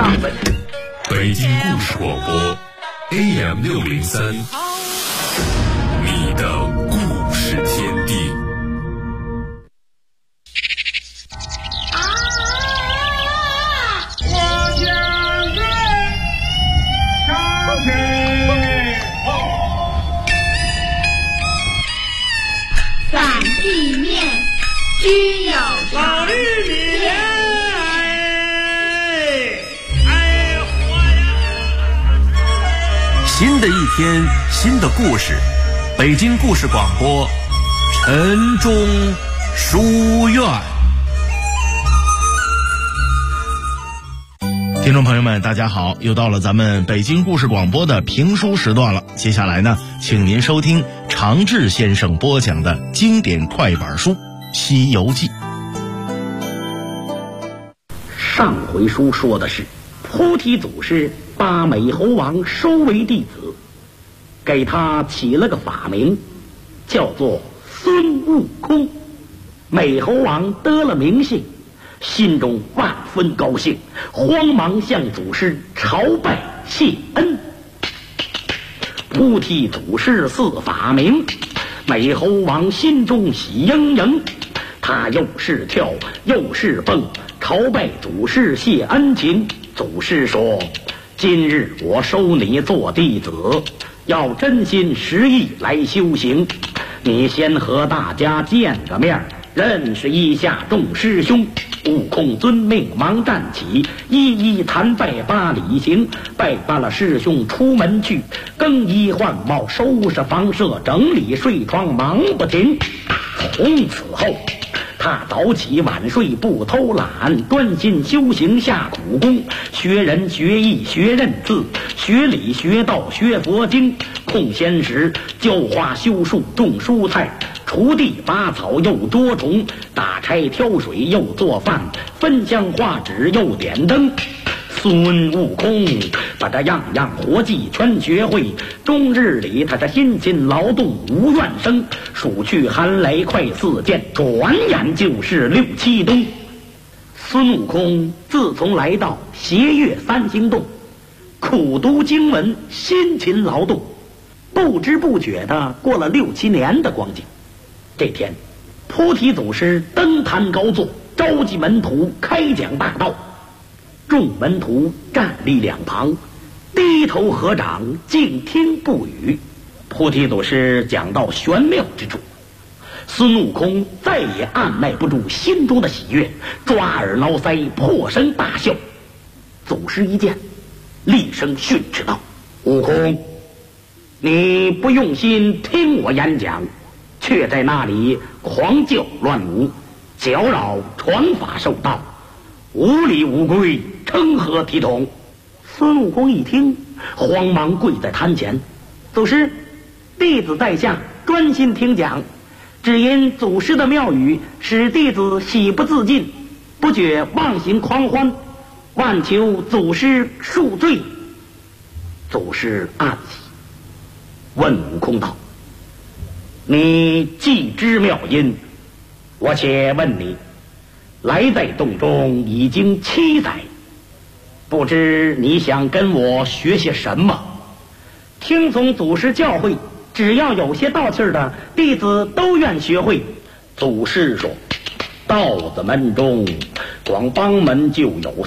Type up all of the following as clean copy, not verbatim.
分。 北京故事广播 AM603，你的故事天地。 散地面，均有老玉米， 新的一天，新的故事，北京故事广播，晨钟书院。听众朋友们，大家好，又到了咱们北京故事广播的评书时段了。接下来呢，请您收听常志先生播讲的经典快板书《西游记》。 上回书说的是菩提祖师把美猴王收为弟子，给他起了个法名，叫做孙悟空。美猴王得了名姓，心中万分高兴，慌忙向祖师朝拜谢恩。菩提祖师赐法名，美猴王心中喜盈盈，他又是跳又是蹦，朝拜祖师谢恩情。祖师说，今日我收你做弟子，要真心实意来修行，你先和大家见个面，认识一下众师兄。悟空遵命忙站起，一一参拜八里行，拜罢了师兄出门去，更衣换帽，收拾房舍，整理睡床，忙不停。从此后他早起晚睡不偷懒，专心修行下苦功，学人学艺学认字，学理学道学佛经，空闲时浇花修树种蔬菜，锄地拔草又捉虫，打柴挑水又做饭，分香画纸又点灯。孙悟空把这样样活计全学会，终日里他这辛勤劳动无怨声，数去寒雷快似箭，转眼就是6、7冬。孙悟空自从来到斜月三星洞，苦读经文，辛勤劳动，不知不觉的过了6、7年的光景。这天，菩提祖师登坛高坐，召集门徒开讲大道。众门徒站立两旁，低头合掌，静听不语。菩提祖师讲到玄妙之处，孙悟空再也按耐不住心中的喜悦，抓耳挠腮，破声大笑。祖师一见，厉声训斥道：悟空，你不用心听我演讲，却在那里狂叫乱舞，搅扰传法授道，无礼无规，成何体统？孙悟空一听，慌忙跪在坛前：祖师，弟子在下专心听讲，只因祖师的妙语使弟子喜不自禁，不觉忘形狂欢，万求祖师恕罪。祖师暗喜，问悟空道：你既知妙音，我且问你，来在洞中已经7载，不知你想跟我学些什么？听从祖师教诲，只要有些道气的，弟子都愿学会。祖师说，道子门中光帮门就有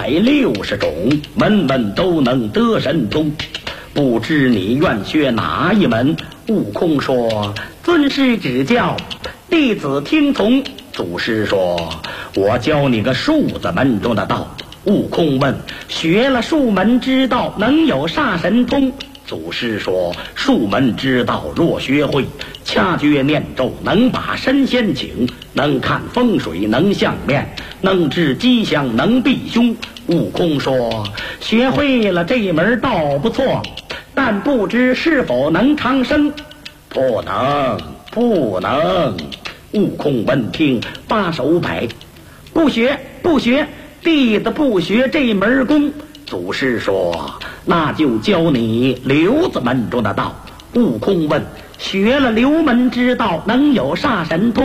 360种，门门都能得神通，不知你愿学哪一门？悟空说，尊师指教，弟子听从。祖师说，我教你个数字门中的道。悟空问，学了数门之道能有煞神通？祖师说，数门之道若学会，掐诀念咒能把神仙请，能看风水能相面，能治吉祥能避凶。悟空说，学会了这门道不错，但不知是否能长生？不能，不能。悟空闻听，把手摆，不学，不学，弟子不学这门功。祖师说，那就教你流子门中的道。悟空问，学了流门之道能有煞神通？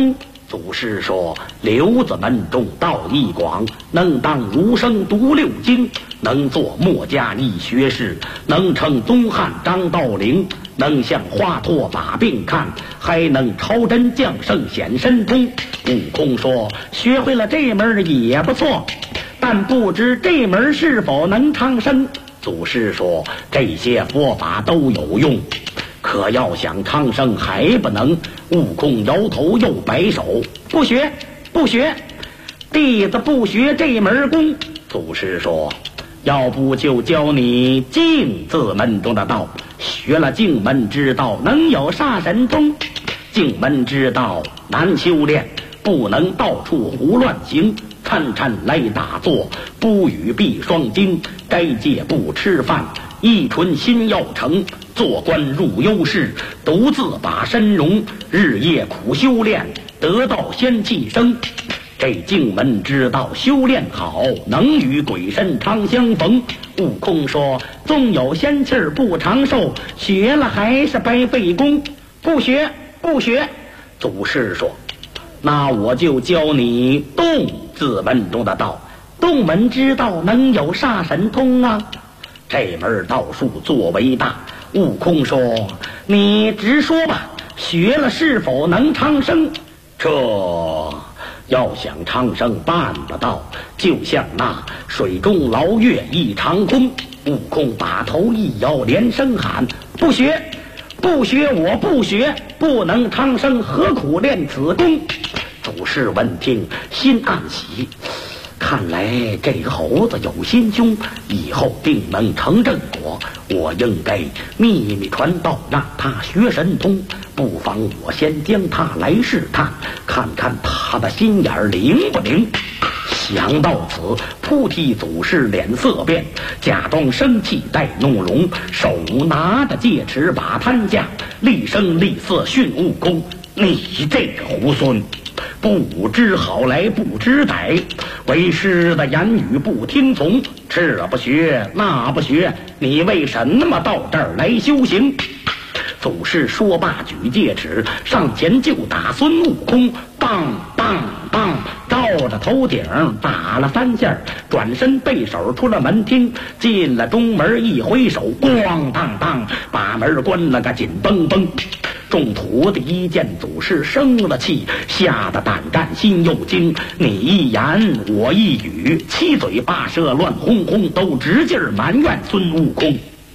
祖师说，刘子门中道义广，能当儒生读六经，能做墨家一学士，能称东汉张道陵，能向华佗把病看，还能超真降圣显神通。悟空说，学会了这门也不错，但不知这门是否能长生。祖师说，这些佛法都有用，可要想长生还不能。悟空摇头又摆手，不学不学，弟子不学这门功。祖师说，要不就教你净字门中的道，学了净门之道能有煞神通。净门之道难修炼，不能到处胡乱行，参参来打坐，不语闭双睛，该戒不吃饭，一纯心要成，做官入幽室，独自把身容，日夜苦修炼，得道仙气生。这净门之道修炼好，能与鬼神常相逢。悟空说，纵有仙气儿不长寿，学了还是白费功。不学不学。祖师说，那我就教你洞字门中的道，洞门之道能有煞神通啊。这门道术作为大。悟空说，你直说吧，学了是否能长生？这要想长生办不到，就像那水中捞月一场空。悟空把头一摇，连声喊，不学不学，我不学，不能长生，何苦练此功？祖师闻听心暗喜，看来这猴子有心胸，以后定能成正果。我应该秘密传道，让他学神通。不妨我先将他来试探，看看他的心眼灵不灵。想到此，菩提祖师脸色变，假装生气带弄容，手拿着戒尺把摊下，厉声厉色训悟空，你这个猢狲，不知好来不知歹，为师的言语不听从，这不学那不学，你为什么到这儿来修行？祖师说罢，举戒尺上前就打孙悟空，棒棒棒，照着头顶打了3下，转身背手出了门厅，进了中门，一挥手，咣当当，把门关了个紧绷绷。众徒弟一见祖师生了气，吓得胆战心又惊，你一言我一语，七嘴八舌乱哄哄，都直劲埋怨孙悟空。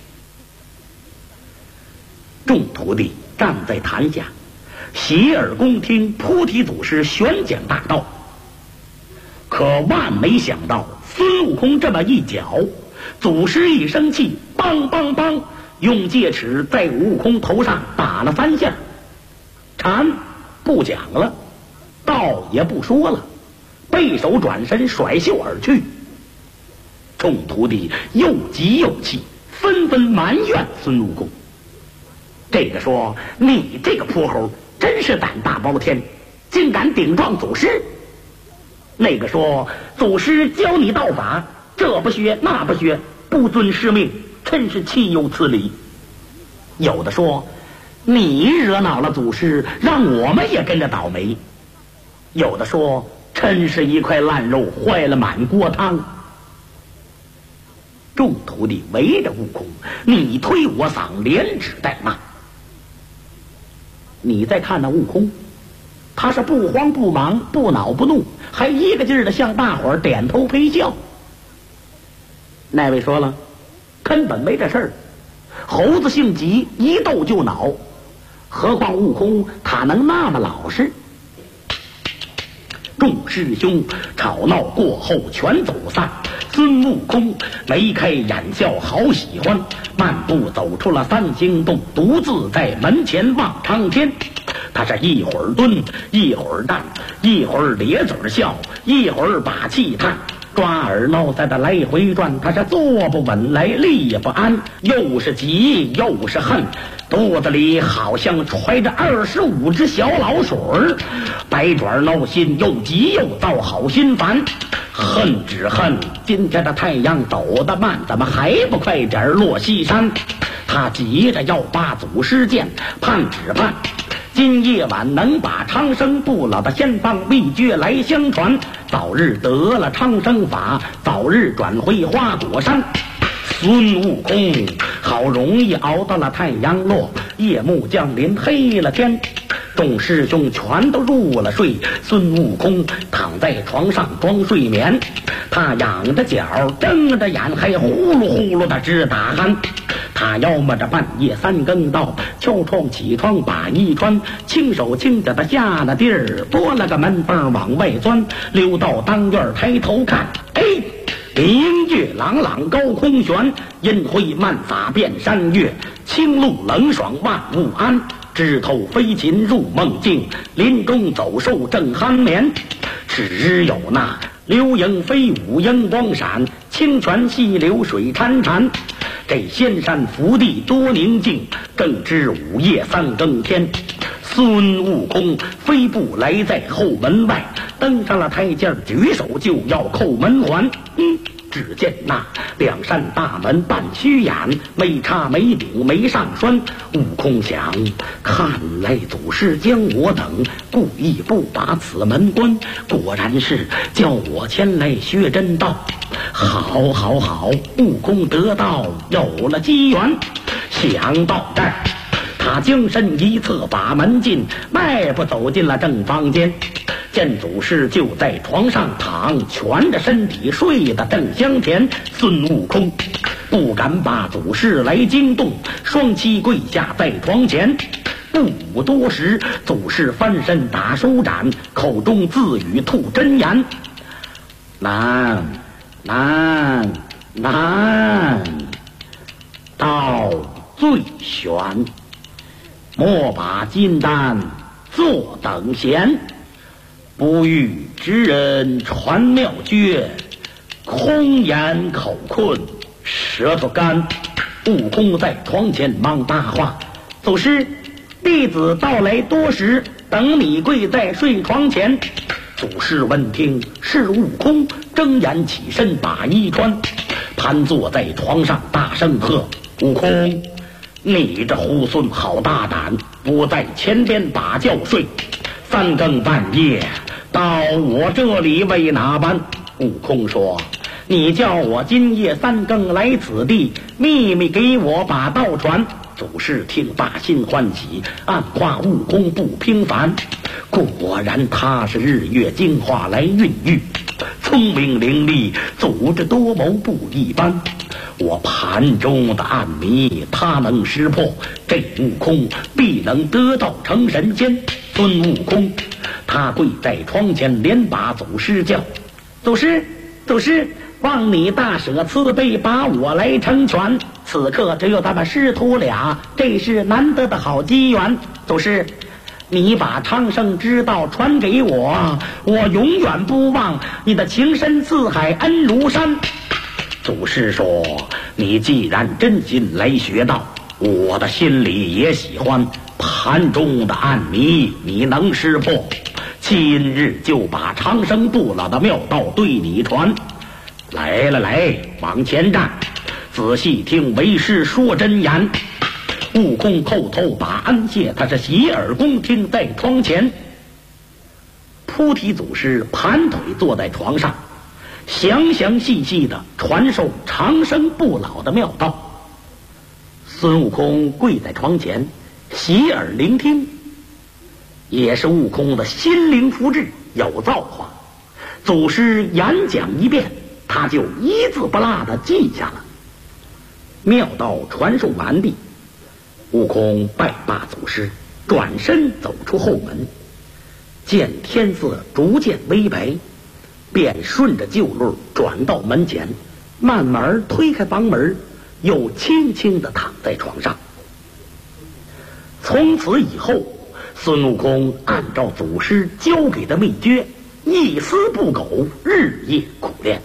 众徒弟站在坛下，洗耳恭听菩提祖师宣讲大道。可万没想到，孙悟空这么一搅，祖师一生气，梆梆梆，用戒尺在悟空头上打了3下，禅不讲了，道也不说了，背手转身甩袖而去。众徒弟又急又气，纷纷埋怨孙悟空。这个说，你这个泼猴真是胆大包天，竟敢顶撞祖师。那个说，祖师教你道法，这不学那不学，不遵师命，真是岂有此理。有的说，你惹恼了祖师，让我们也跟着倒霉。有的说，真是一块烂肉坏了满锅汤。众徒弟围着悟空，你推我搡，连指带骂。你再看那悟空，他是不慌不忙，不恼不怒，还一个劲儿的向大伙儿点头陪笑。那位说了，根本没这事儿，猴子性急，一斗就恼，何况悟空他能那么老实？众师兄吵闹过后全走散，孙悟空眉开眼笑好喜欢，漫步走出了3星洞，独自在门前望苍天。他是一会儿蹲，一会儿站，一会儿咧嘴笑，一会儿把气叹，抓耳挠腮的来回转，他是坐不稳来立也不安，又是急又是恨，肚子里好像揣着25只小老鼠儿，百爪挠心，又急又躁，好心烦。恨只恨今天的太阳走得慢，怎么还不快点落西山？他急着要把祖师见，盼只盼今夜晚能把长生不老的仙方秘诀来相传，早日得了长生法，早日转回花果山。孙悟空好容易熬到了太阳落，夜幕降临，黑了天，众师兄全都入了睡。孙悟空躺在床上装睡眠，他仰着脚睁着眼，还呼噜呼噜的直打鼾。他要么这半夜3更到，敲窗起床把衣穿，轻手轻脚的下了地儿，拨了个门缝往外钻，溜到当院抬头看，明月朗朗高空悬，阴辉漫洒遍山岳，清露冷爽万物安。枝头飞禽入梦境，林中走兽正酣眠。只有那流萤飞舞荧光闪，清泉细流水潺潺。这仙山福地多宁静，正值午夜3更天。孙悟空飞步来在后门外，登上了台阶，举手就要扣门环。只见那2扇大门半虚掩，没插没顶没上栓。悟空想，看来祖师将我等故意不把此门关，果然是叫我前来学真道。好，悟空得道有了机缘。想到这儿，他精神一侧把门进，迈步走进了正房间，见祖师就在床上躺，蜷着身体睡得正香甜。孙悟空不敢把祖师来惊动，双膝跪下在床前。不多时，祖师翻身打手掌，口中自语吐真言：难，道最玄，莫把金丹坐等闲。不遇之人传妙诀，空言口困舌头干。悟空在床前忙搭话：祖师，弟子到来多时，等你跪在睡床前。祖师闻听是悟空，睁眼起身把衣穿，盘坐在床上大声喝：悟空，你这猢狲好大胆，不在前边把觉睡，3更半夜到我这里为哪般？悟空说：你叫我今夜3更来此地，秘密给我把道传。祖师听罢心欢喜，暗夸悟空不平凡，果然他是日月精华来孕育，聪明伶俐，组织多谋不一般。我盘中的暗谜他能识破，这悟空必能得道成神仙。孙悟空他跪在床前，连把祖师叫：祖师，望你大舍慈悲，把我来成全。此刻只有咱们师徒俩，这是难得的好机缘。祖师，你把长生之道传给我，我永远不忘你的情深似海，恩如山。祖师说：你既然真心来学道，我的心里也喜欢。盘中的暗谜你能识破，今日就把长生不老的妙道对你传。来，往前站，仔细听为师说真言。悟空叩头把安谢，他是洗耳恭听在床前。菩提祖师盘腿坐在床上，详细的传授长生不老的妙道。孙悟空跪在床前，洗耳聆听，也是悟空的心灵福智有造化。祖师演讲一遍，他就一字不落的记下了。妙道传授完毕，悟空拜罢祖师，转身走出后门，见天色逐渐微白，便顺着旧路转到门前，慢慢推开房门，又轻轻地躺在床上。从此以后，孙悟空按照祖师教给的秘诀，一丝不苟，日夜苦练。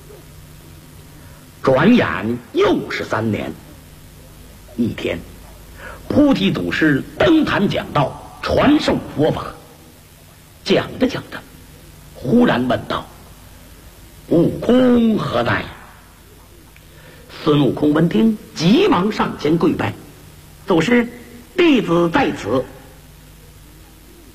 转眼又是3年。一天，菩提祖师登坛讲道，传授佛法。讲着讲着，忽然问道：悟空何在？孙悟空闻听，急忙上前跪拜：祖师，弟子在此。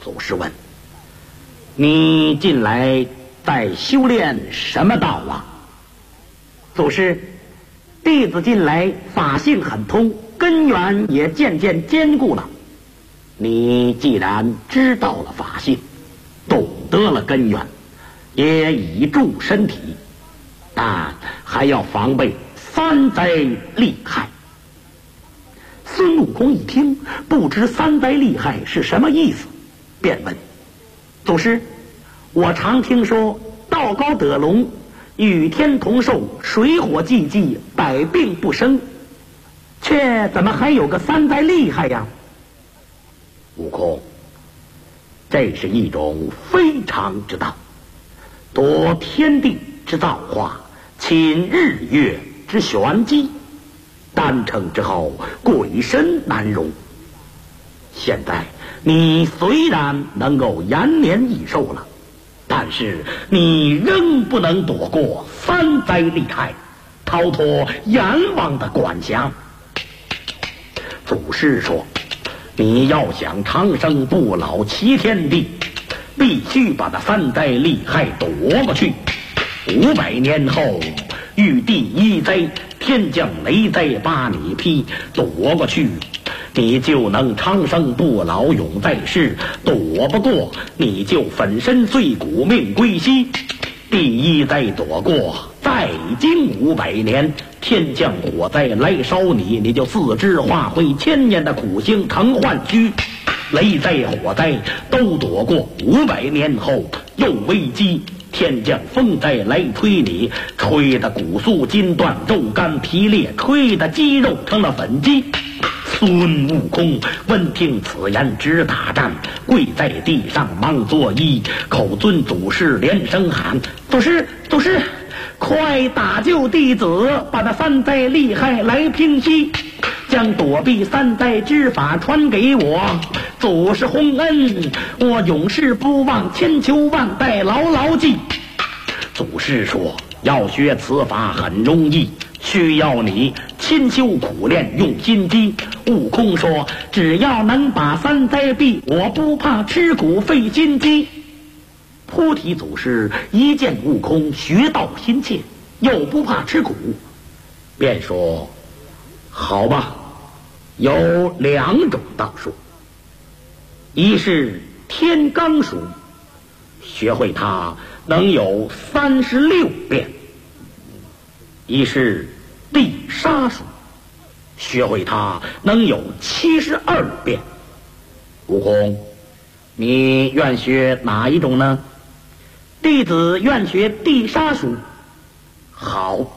祖师问：“你近来在修炼什么道啊？”祖师：“弟子近来法性很通，根源也渐渐坚固了。你既然知道了法性，懂得了根源，也已助身体，但还要防备三灾利害。”孙悟空一听，不知三灾利害是什么意思，便问：“祖师，我常听说道高得龙，与天同寿，水火既济，百病不生，却怎么还有个三灾利害呀？”悟空，这是一种非常之道，夺天地之造化，侵日月之玄机，丹成之后，鬼神难容。现在你虽然能够延年益寿了，但是你仍不能躲过三灾利害，逃脱阎王的管辖。祖师说，你要想长生不老齐天地，必须把那三灾利害躲过去。500年后遇第一灾，天降雷灾把你劈，躲过去你就能长生不老永在世，躲不过你就粉身碎骨命归西。第一灾躲过，再经500年，天降火灾来烧你，你就四肢化灰，1000年的苦行成幻虚。雷灾火灾都躲过，500年后又危机，天降风灾来吹你，吹得骨酥筋断，肉干皮裂，吹得肌肉成了粉鸡。孙悟空闻听此言，直打颤，跪在地上忙作揖，口尊祖师，连声喊：“祖师，祖师，快打救弟子，把那三灾利害来平息，将躲避三灾之法传给我。祖师洪恩，我永世不忘，千秋万代牢牢记。”祖师说，要学此法很容易，需要你勤修苦练，用心机。悟空说，只要能把三灾避，我不怕吃苦费心机。菩提祖师一见悟空学道心切，又不怕吃苦，便说：“好吧，有2种道术，一是天罡术，学会它能有36变；一是地杀术，学会它能有72变。悟空，你愿学哪一种呢？”弟子愿学地杀术。好，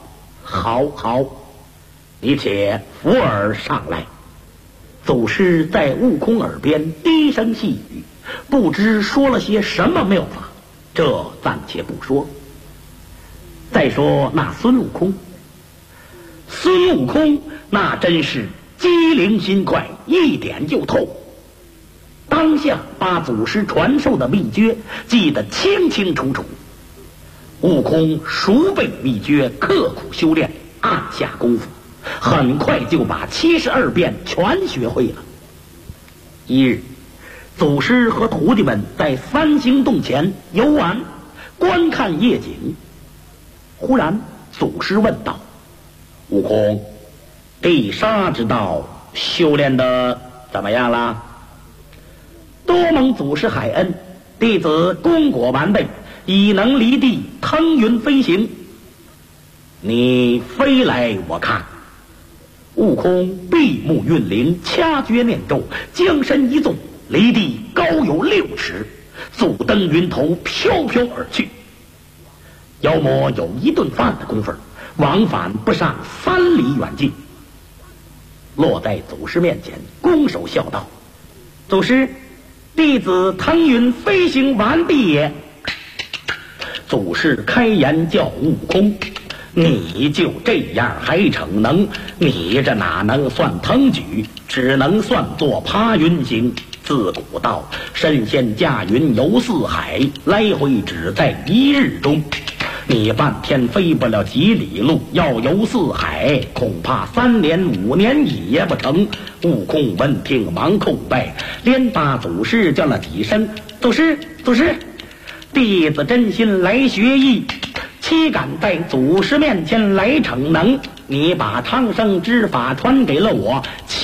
你且扶耳上来。祖师在悟空耳边低声细语，不知说了些什么妙法，这暂且不说。再说那孙悟空那真是机灵心快，一点就透。当下把祖师传授的秘诀记得清清楚楚。悟空熟背秘诀，刻苦修炼，暗下功夫，很快就把72变全学会了。一日，祖师和徒弟们在三星洞前游玩，观看夜景。忽然祖师问道：“悟空，地杀之道修炼的怎么样了？”多蒙祖师海恩，弟子功果完备，已能离地腾云飞行。你飞来我看。悟空闭目运灵，掐诀念咒，将身一纵，离地高有6尺，速登云头，飘飘而去。妖魔有1顿饭的功夫，往返不上3里远近。落在祖师面前，拱手笑道：“祖师，弟子腾云飞行完毕也。”祖师开言叫悟空：“你就这样还逞能？你这哪能算腾举，只能算作爬云行。自古道，神仙驾云游4海，来回只在1日中。 你半天飞不了几里路，要游四海，恐怕3年5年也不成。悟空闻听忙叩拜，连把祖师叫了几声：“祖师，祖师，弟子真心来学艺，岂敢在祖师面前来逞能？你把长生之法传给了我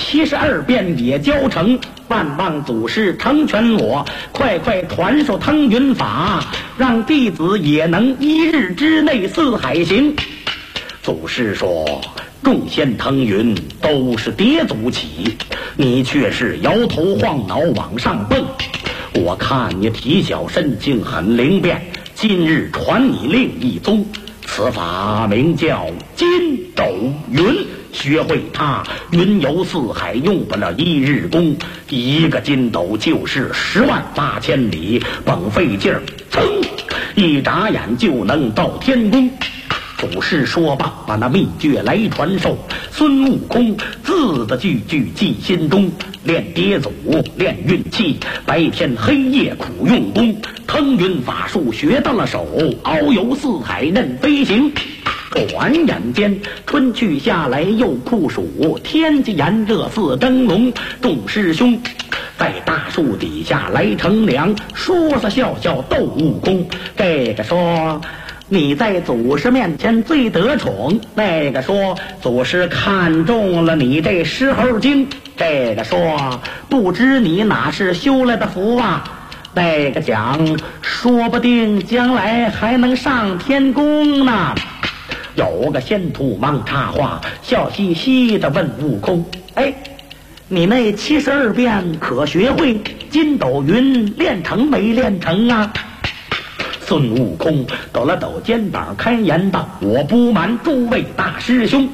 ，72变也教成，万望祖师成全我，快快传授腾云法，让弟子也能1日之内四海行。”祖师说：“众仙腾云都是叠足起，你却是摇头晃脑往上蹦。我看你体小身轻很灵便，今日传你另一宗，此法名叫筋斗云。学会它，云游四海用不了1日功，一个筋斗就是108000里，甭费劲儿，噌，一眨眼就能到天宫。”祖师说罢，把那秘诀来传授。孙悟空字字句句记心中，练叠祖，练运气，白天黑夜苦用功，腾云法术学到了手，遨游四海任飞行。转眼间春去下来又酷暑，天气炎热似蒸笼。众师兄在大树底下来乘凉，说说笑笑逗悟空。这个说你在祖师面前最得宠，那个说祖师看中了你这狮猴精，这个说不知你哪是修来的福啊，那个讲说不定将来还能上天宫呢。有个仙徒忙插话，笑嘻嘻的问悟空：“哎，你那72变可学会？筋斗云练成没练成啊？”孙悟空抖了抖肩膀，开言道：“我不瞒诸位大师兄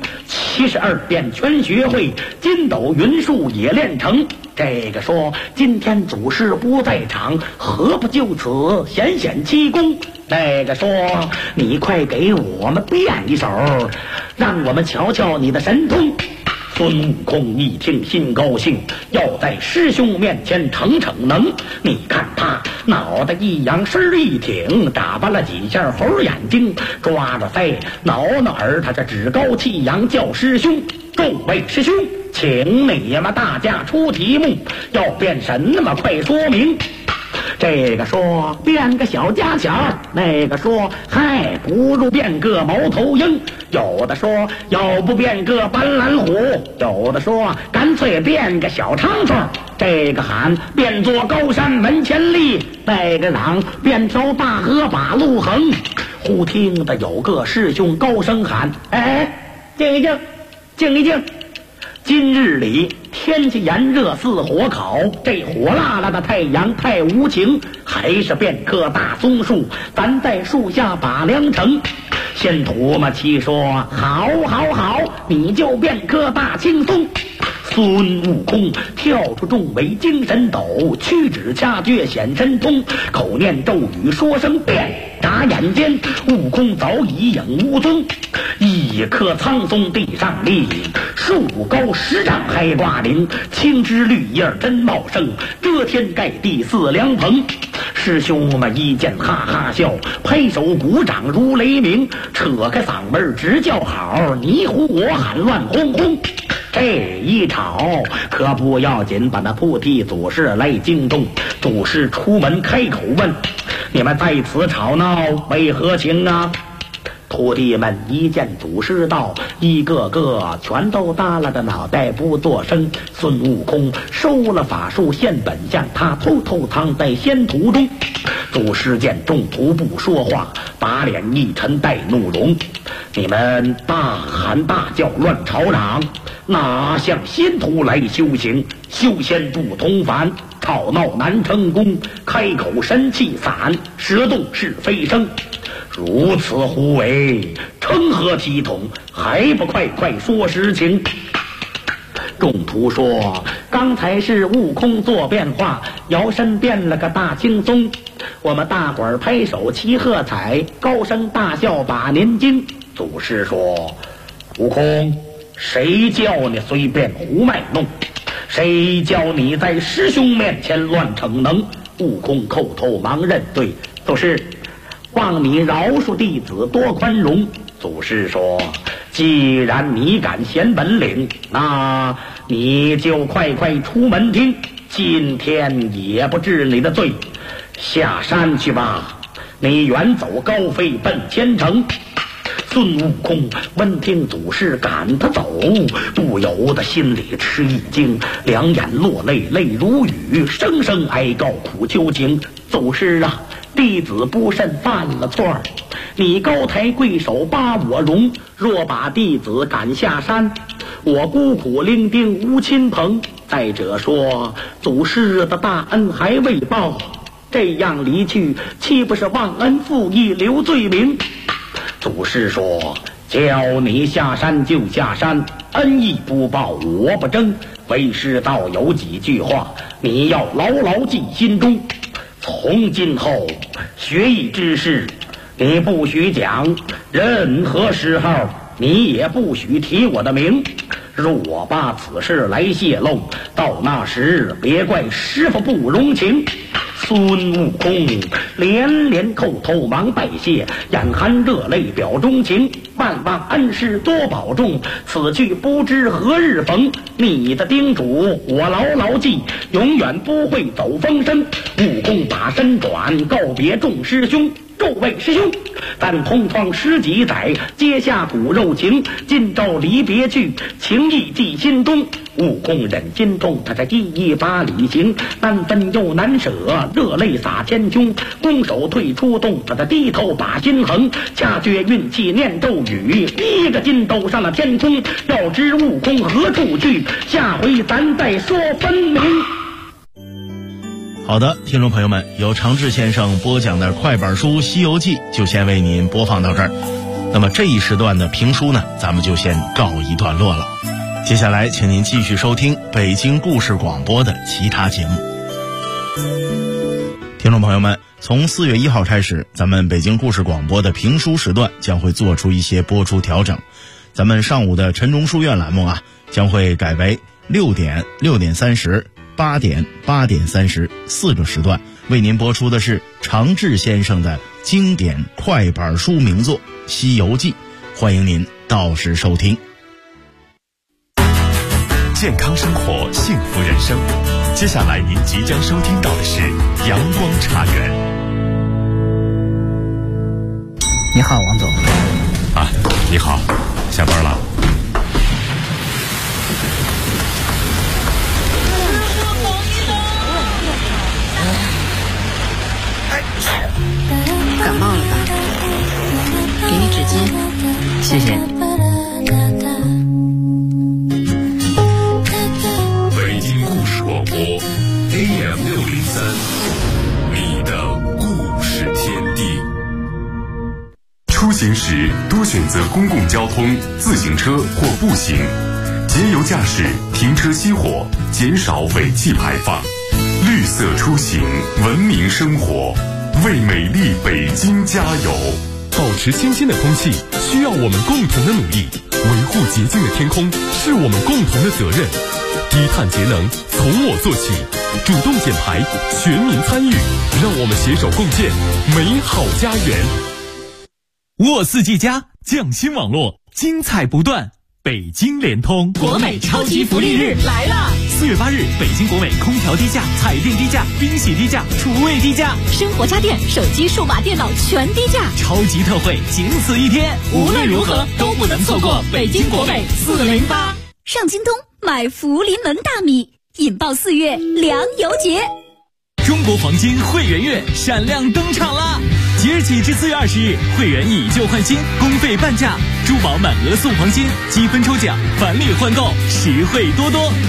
，72变全学会，筋斗云术也练成。这个说今天祖师不在场，何不就此显显气功？那个说你快给我们变一手，让我们瞧瞧你的神通。”孙悟空一听心高兴，要在师兄面前逞逞能。你看他脑袋一扬，身一挺，打扮了几下猴眼睛，抓着腮挠挠耳，他这趾高气扬叫师兄。众位师兄，请你们大家出题目，要变什么快说明。这个说变个小家巧，那个说嗨，不如变个猫头鹰，有的说要不变个斑斓虎，有的说干脆变个小长虫。这个喊变作高山门前立，那个嚷变条大河把路横。忽听的有个师兄高声喊：“哎，静一静，静一静！今日里天气炎热似火烤，这火辣辣的太阳太无情，还是变棵大松树，咱在树下把凉成。”仙徒们齐说：“好好好，你就变棵大青松。”孙悟空跳出众位精神斗，屈指掐诀显神通，口念咒语说声变，眨眼间悟空早已影无踪。一棵苍松地上立，树高10丈还挂铃，青枝绿叶真茂盛，遮天盖地似凉棚。师兄们一见哈哈笑，拍手鼓掌如雷鸣，扯开嗓门直叫好，你呼我喊乱哄哄。这一吵可不要紧，把那菩提祖师来惊动。祖师出门开口问：“你们在此吵闹为何情啊？”徒弟们一见祖师到，一个个全都耷拉着脑袋不作声。孙悟空收了法术现本相，他偷偷藏在仙途中。祖师见众徒不说话，把脸一沉带怒容：“你们大喊大叫乱吵嚷，哪像仙徒来修行？修仙不同凡，吵闹难成功，开口神气散，舌动是非声。如此胡为，成何体统？还不快快说实情！”众徒说：“刚才是悟空做变化，摇身变了个大青松。我们大伙儿拍手齐喝彩，高声大笑把您惊。”祖师说：“悟空，谁叫你随便胡卖弄？谁叫你在师兄面前乱逞能？”悟空叩头忙认对：“祖师， 望你饶恕弟子多宽容。祖师说，既然你敢显本领，那你就快快出门听，今天也不治你的罪，下山去吧，你远走高飞奔前程。孙悟空闻听祖师赶他走，不由得心里吃一惊，两眼落泪，泪如雨，声声哀告苦求情。祖师啊，弟子不慎犯了错，你高抬贵手把我容，若把弟子赶下山，我孤苦伶仃无亲朋。再者说，祖师的大恩还未报，这样离去，岂不是忘恩负义，留罪名？祖师说，叫你下山就下山，恩义不报我不争。为师道有几句话，你要牢牢记心中。从今后学艺之事，你不许讲，任何时候你也不许提我的名。若把此事来泄露，到那时别怪师傅不容情。孙悟空连连叩头忙拜谢，眼含热泪表衷情，万望恩师多保重，此去不知何日逢。你的叮嘱我牢牢记，永远不会走风声。悟空把身转，告别众师兄。诸位师兄，咱同窗十几载，结下骨肉情，今朝离别去，情意记心中。悟空忍心中，他这一把理行，难分又难舍，热泪洒千胸，拱手退出洞，他的低头把心横，掐诀运气念咒语，一个筋斗上了天空。要知悟空何处去，下回咱再说分明。 好的，听众朋友们，由常志先生播讲的快板书《西游记》就先为您播放到这儿。那么这一时段的评书呢，咱们就先告一段落了。接下来请您继续收听北京故事广播的其他节目。听众朋友们，从4月1号开始，咱们北京故事广播的评书时段将会做出一些播出调整。咱们上午的晨钟书院栏目啊，将会改为6点、6点30、8点、8点30四个时段，为您播出的是常志先生的经典快板书名作《西游记》，欢迎您到时收听。 健康生活，幸福人生。接下来您即将收听到的是阳光茶园。 你好，王总。 啊，你好，下班了。 感冒了吧？给你纸巾，谢谢。 北京故事广播 AM603，你的故事天地。出行时多选择公共交通、自行车或步行，节油驾驶，停车熄火，减少尾气排放。绿色出行，文明生活，为美丽北京加油！保持清新的空气需要我们共同的努力，维护洁净的天空是我们共同的责任。低碳节能从我做起，主动减排，全民参与，让我们携手共建美好家园。 沃四 G 加匠心网络，精彩不断。北京联通国美超级福利日来了 ！4月8日，北京国美空调低价，彩电低价，冰洗低价，厨卫低价， 生活家电、手机、数码电脑全低价， 超级特惠，仅此一天。 无论如何都不能错过北京国美408。 上京东买福临门大米，引爆4月粮油节。 中国黄金会员月闪亮登场啦！即日起至4月20日，会员以旧换新，公费半价，珠宝满额送黄金，积分抽奖，返利换购，实惠多多。